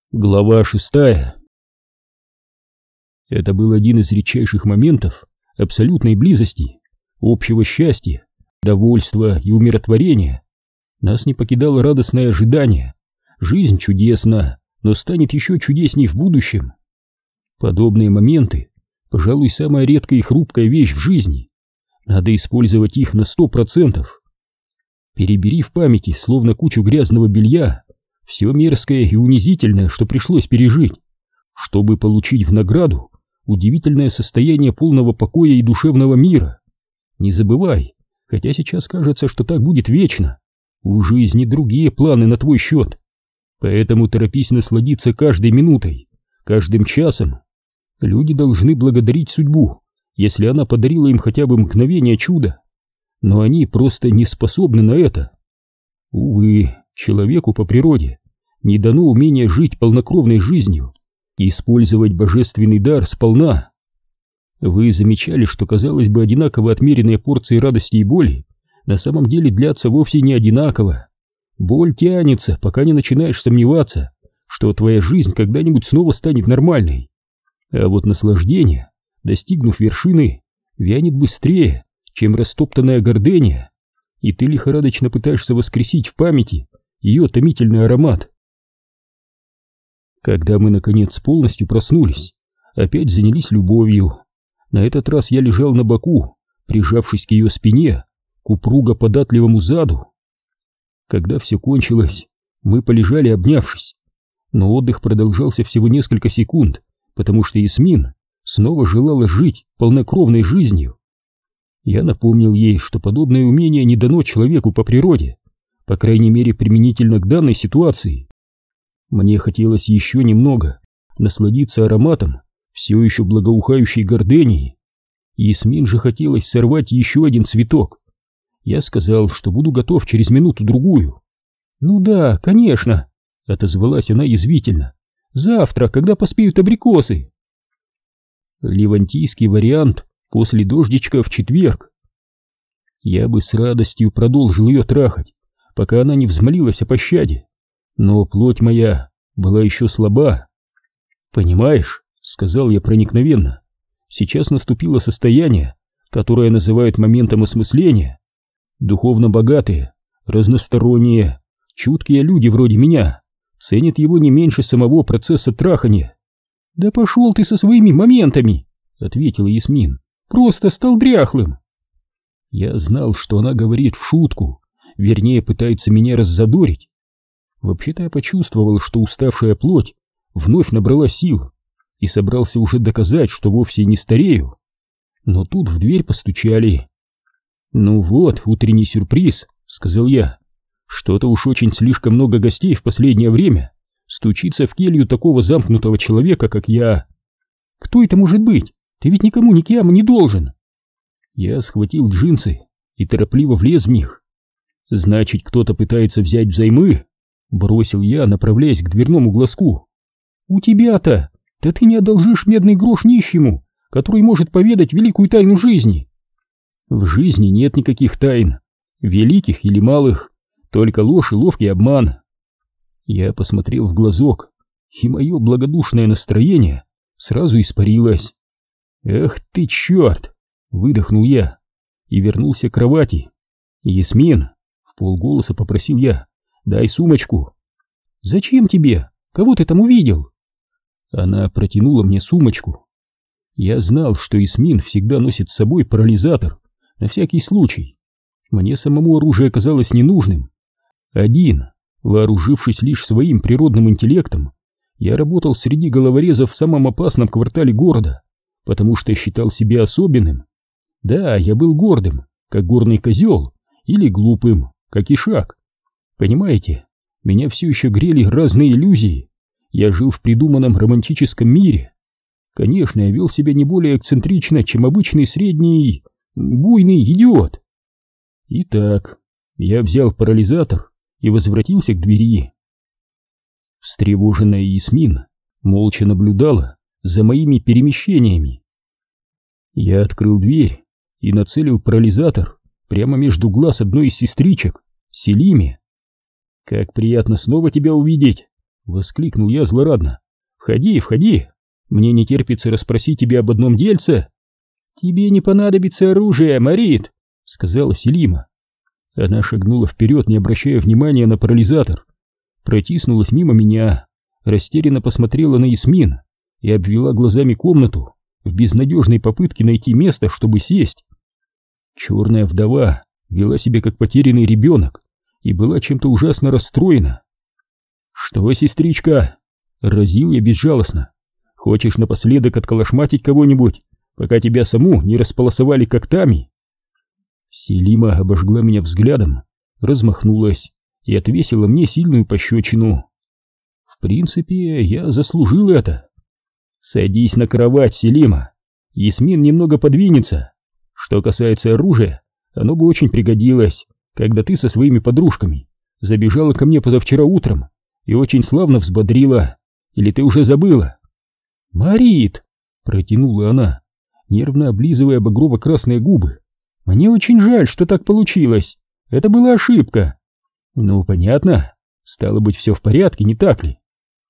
Глава 6. Это был один из редчайших моментов абсолютной близости, общего счастья, довольства и умиротворения. Нас не покидало радостное ожидание. Жизнь чудесна, но станет еще чудесней в будущем. Подобные моменты, пожалуй, самая редкая и хрупкая вещь в жизни. Надо использовать их на 100%. Перебери в памяти, словно кучу грязного белья, все мерзкое и унизительное, что пришлось пережить, чтобы получить в награду удивительное состояние полного покоя и душевного мира. Не забывай, хотя сейчас кажется, что так будет вечно, у жизни другие планы на твой счет. Поэтому торопись насладиться каждой минутой, каждым часом. Люди должны благодарить судьбу, если она подарила им хотя бы мгновение чуда, но они просто не способны на это. Увы, человеку по природе не дано умение жить полнокровной жизнью и использовать божественный дар сполна. Вы замечали, что, казалось бы, одинаково отмеренные порции радости и боли на самом деле длятся вовсе не одинаково. Боль тянется, пока не начинаешь сомневаться, что твоя жизнь когда-нибудь снова станет нормальной. А вот наслаждение, достигнув вершины, вянет быстрее, чем растоптанная гордыня, и ты лихорадочно пытаешься воскресить в памяти ее томительный аромат. Когда мы, наконец, полностью проснулись, опять занялись любовью. На этот раз я лежал на боку, прижавшись к ее спине, к упруго податливому заду. Когда все кончилось, мы полежали, обнявшись, но отдых продолжался всего несколько секунд, потому что Ясмин снова желала жить полнокровной жизнью. Я напомнил ей, что подобное умение не дано человеку по природе, по крайней мере применительно к данной ситуации. Мне хотелось еще немного насладиться ароматом все еще благоухающей гордении. Ясмин же хотелось сорвать еще один цветок. Я сказал, что буду готов через минуту-другую. «Ну да, конечно», — отозвалась она язвительно. «Завтра, когда поспеют абрикосы». Левантийский вариант после дождичка в четверг. Я бы с радостью продолжил ее трахать, пока она не взмолилась о пощаде. Но плоть моя была еще слаба. «Понимаешь», — сказал я проникновенно, — «сейчас наступило состояние, которое называют моментом осмысления. Духовно богатые, разносторонние, чуткие люди вроде меня ценят его не меньше самого процесса трахания». «Да пошел ты со своими моментами», — ответила Ясмин, — «просто стал дряхлым». Я знал, что она говорит в шутку, вернее, пытается меня раззадорить. Вообще-то я почувствовал, что уставшая плоть вновь набрала сил и собрался уже доказать, что вовсе не старею. Но тут в дверь постучали. «Ну вот, утренний сюрприз», — сказал я. «Что-то уж очень слишком много гостей в последнее время стучится в келью такого замкнутого человека, как я». «Кто это может быть? Ты ведь никому никем не должен». Я схватил джинсы и торопливо влез в них. «Значит, кто-то пытается взять взаймы?» — бросил я, направляясь к дверному глазку. «У тебя-то! Да ты не одолжишь медный грош нищему, который может поведать великую тайну жизни!» «В жизни нет никаких тайн, великих или малых, только ложь и ловкий обман». Я посмотрел в глазок, и мое благодушное настроение сразу испарилось. «Эх ты черт!» — выдохнул я и вернулся к кровати. «Ясмин!» — вполголоса попросил я. «Дай сумочку». «Зачем тебе? Кого ты там увидел?» Она протянула мне сумочку. Я знал, что Ясмин всегда носит с собой парализатор, на всякий случай. Мне самому оружие казалось ненужным. Один, вооружившись лишь своим природным интеллектом, я работал среди головорезов в самом опасном квартале города, потому что считал себя особенным. Да, я был гордым, как горный козел, или глупым, как ишак. Понимаете, меня все еще грели разные иллюзии. Я жил в придуманном романтическом мире. Конечно, я вел себя не более эксцентрично, чем обычный средний, буйный идиот. Итак, я взял парализатор и возвратился к двери. Встревоженная Ясмин молча наблюдала за моими перемещениями. Я открыл дверь и нацелил парализатор прямо между глаз одной из сестричек, Селиме. «Как приятно снова тебя увидеть!» — Воскликнул я злорадно. «Входи, входи! Мне не терпится расспросить тебя об одном дельце!» «Тебе не понадобится оружие, Марит!» — сказала Селима. Она шагнула вперед, не обращая внимания на парализатор. Протиснулась мимо меня, растерянно посмотрела на Ясмин и обвела глазами комнату в безнадежной попытке найти место, чтобы сесть. Черная вдова вела себя как потерянный ребенок и была чем-то ужасно расстроена. «Что, сестричка?» — разил я безжалостно. «Хочешь напоследок отколошматить кого-нибудь, пока тебя саму не располосовали когтами?» Селима обожгла меня взглядом, размахнулась и отвесила мне сильную пощечину. В принципе, я заслужил это. «Садись на кровать, Селима. Ясмин немного подвинется. Что касается оружия, оно бы очень пригодилось, когда ты со своими подружками забежала ко мне позавчера утром и очень славно взбодрила. Или ты уже забыла?» «Марит!» — протянула она, нервно облизывая багрово-красные губы. «Мне очень жаль, что так получилось. Это была ошибка». «Ну, понятно. Стало быть, все в порядке, не так ли?»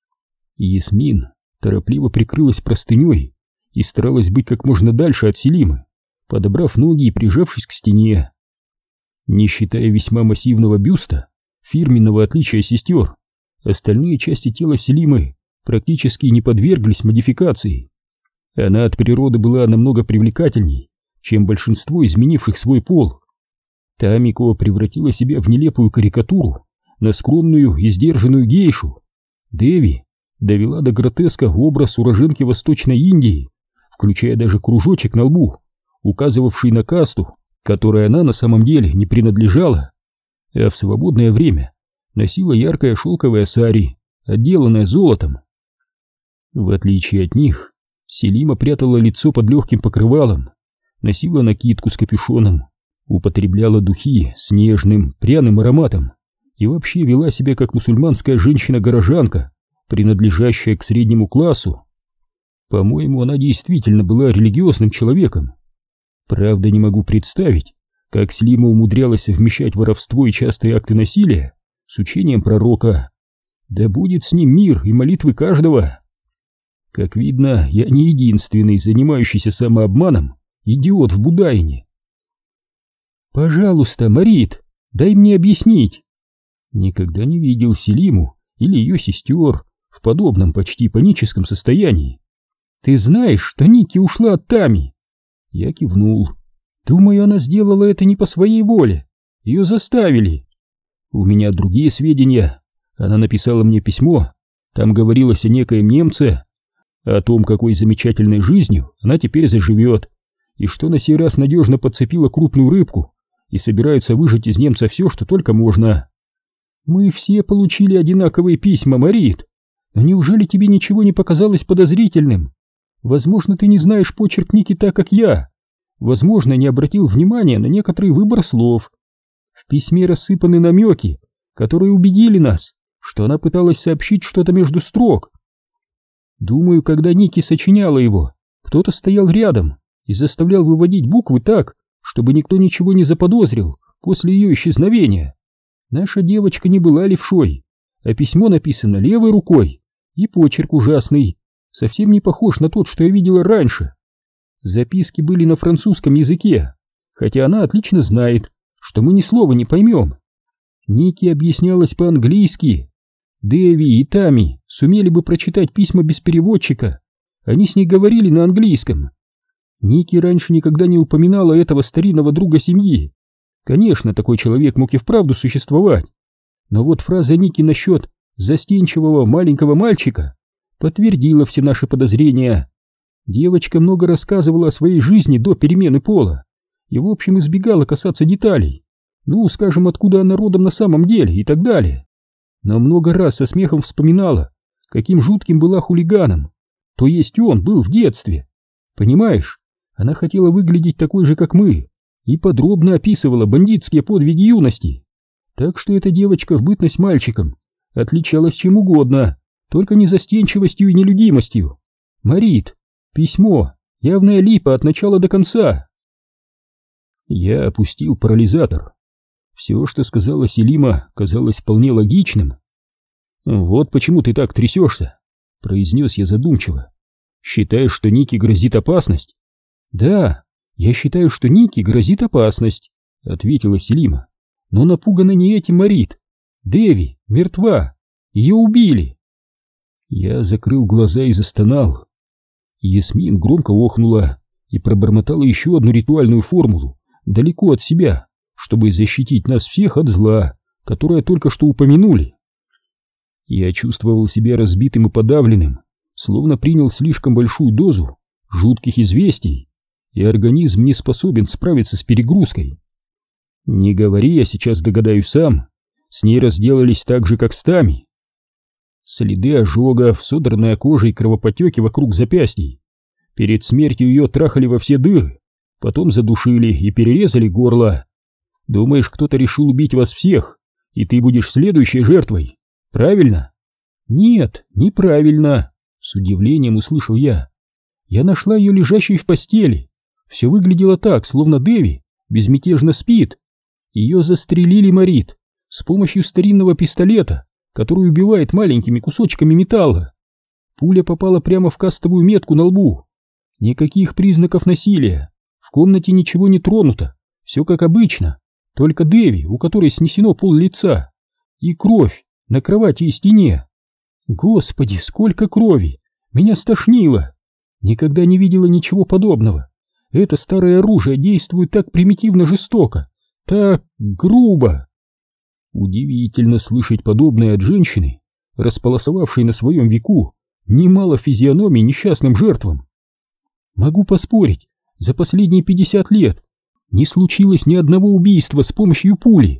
Ясмин торопливо прикрылась простыней и старалась быть как можно дальше от Селимы, подобрав ноги и прижавшись к стене. Не считая весьма массивного бюста, фирменного отличия сестер, остальные части тела Селимы практически не подверглись модификации. Она от природы была намного привлекательней, чем большинство изменивших свой пол. Тамико превратила себя в нелепую карикатуру на скромную и сдержанную гейшу. Деви довела до гротеска образ уроженки Восточной Индии, включая даже кружочек на лбу, указывавший на касту, которой она на самом деле не принадлежала, а в свободное время носила яркое шелковое сари, отделанное золотом. В отличие от них, Селима прятала лицо под легким покрывалом, носила накидку с капюшоном, употребляла духи с нежным, пряным ароматом и вообще вела себя как мусульманская женщина-горожанка, принадлежащая к среднему классу. По-моему, она действительно была религиозным человеком. Правда, не могу представить, как Селима умудрялась совмещать воровство и частые акты насилия с учением пророка. Да будет с ним мир и молитвы каждого. Как видно, я не единственный занимающийся самообманом идиот в Будайне. «Пожалуйста, Марит, дай мне объяснить». Никогда не видел Селиму или ее сестер в подобном почти паническом состоянии. «Ты знаешь, что Ники ушла от Тами?» Я кивнул. «Думаю, она сделала это не по своей воле. Ее заставили». «У меня другие сведения. Она написала мне письмо. Там говорилось о некоем немце, о том, какой замечательной жизнью она теперь заживет, и что на сей раз надежно подцепила крупную рыбку и собирается выжать из немца все, что только можно». «Мы все получили одинаковые письма, Марит. Но неужели тебе ничего не показалось подозрительным? Возможно, ты не знаешь почерк Ники так, как я. Возможно, не обратил внимания на некоторый выбор слов. В письме рассыпаны намеки, которые убедили нас, что она пыталась сообщить что-то между строк. Думаю, когда Ники сочиняла его, кто-то стоял рядом и заставлял выводить буквы так, чтобы никто ничего не заподозрил после ее исчезновения. Наша девочка не была левшой, а письмо написано левой рукой, и почерк ужасный, совсем не похож на тот, что я видела раньше. Записки были на французском языке, хотя она отлично знает, что мы ни слова не поймем. Ники объяснялась по-английски. Дэви и Тами сумели бы прочитать письма без переводчика, они с ней говорили на английском. Ники раньше никогда не упоминала этого старинного друга семьи. Конечно, такой человек мог и вправду существовать, но вот фраза Ники насчет застенчивого маленького мальчика подтвердила все наши подозрения. Девочка много рассказывала о своей жизни до перемены пола и, в общем, избегала касаться деталей, ну, скажем, откуда она родом на самом деле и так далее. Но много раз со смехом вспоминала, каким жутким была хулиганом, то есть он был в детстве. Понимаешь, она хотела выглядеть такой же, как мы, и подробно описывала бандитские подвиги юности. Так что эта девочка в бытность мальчиком отличалась чем угодно, только не застенчивостью и нелюдимостью. Марит, письмо, явная липа от начала до конца. Я опустил парализатор. Все, что сказала Селима, казалось вполне логичным. «Вот почему ты так трясешься», — произнес я задумчиво. «Считаешь, что Нике грозит опасность?» «Да, я считаю, что Нике грозит опасность», — ответила Селима. «Но напугана не этим Марит. Дэви мертва. Ее убили». Я закрыл глаза и застонал. Ясмин громко охнула и пробормотала еще одну ритуальную формулу далеко от себя, чтобы защитить нас всех от зла, которое только что упомянули. Я чувствовал себя разбитым и подавленным, словно принял слишком большую дозу жутких известий, и организм не способен справиться с перегрузкой. Не говори, я сейчас догадаюсь сам, с ней разделались так же, как с Тами. Следы ожогов, содранная кожа и кровопотеки вокруг запястий. Перед смертью ее трахали во все дыры, потом задушили и перерезали горло. Думаешь, кто-то решил убить вас всех, и ты будешь следующей жертвой? Правильно? Нет, неправильно, с удивлением услышал я. Я нашла ее лежащей в постели. Все выглядело так, словно Дэви безмятежно спит. Ее застрелили, Марит, с помощью старинного пистолета, который убивает маленькими кусочками металла. Пуля попала прямо в кастовую метку на лбу. Никаких признаков насилия. В комнате ничего не тронуто. Все как обычно. Только Дэви, у которой снесено пол-лица. И кровь на кровати и стене. Господи, сколько крови! Меня стошнило. Никогда не видела ничего подобного. Это старое оружие действует так примитивно жестоко, так грубо. Удивительно слышать подобное от женщины, располосовавшей на своем веку немало физиономий несчастным жертвам. Могу поспорить, за последние 50 лет не случилось ни одного убийства с помощью пули.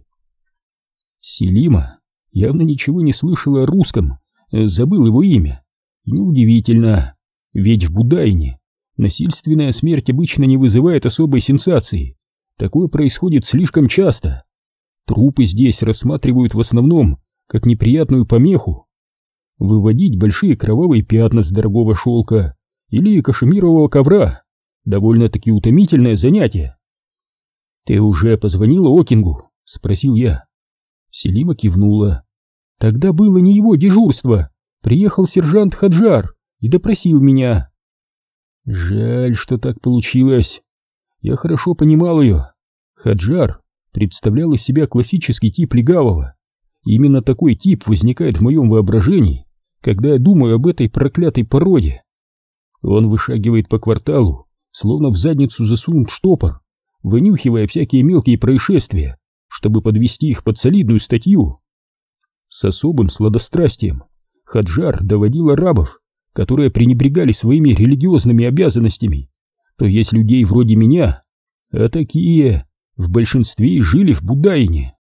Селима явно ничего не слышала о русском, забыл его имя. И неудивительно, ведь в Будайне насильственная смерть обычно не вызывает особой сенсации. Такое происходит слишком часто. Трупы здесь рассматривают в основном как неприятную помеху. Выводить большие кровавые пятна с дорогого шелка или кашемирового ковра — довольно-таки утомительное занятие. «Ты уже позвонила Окингу?» — спросил я. Селима кивнула. «Тогда было не его дежурство. Приехал сержант Хаджар и допросил меня». Жаль, что так получилось. Я хорошо понимал ее. Хаджар представлял из себя классический тип легавого. Именно такой тип возникает в моем воображении, когда я думаю об этой проклятой породе. Он вышагивает по кварталу, словно в задницу засунут штопор, вынюхивая всякие мелкие происшествия, чтобы подвести их под солидную статью. С особым сладострастием Хаджар доводил арабов, которые пренебрегали своими религиозными обязанностями, то есть людей вроде меня, а такие в большинстве жили в Будайне.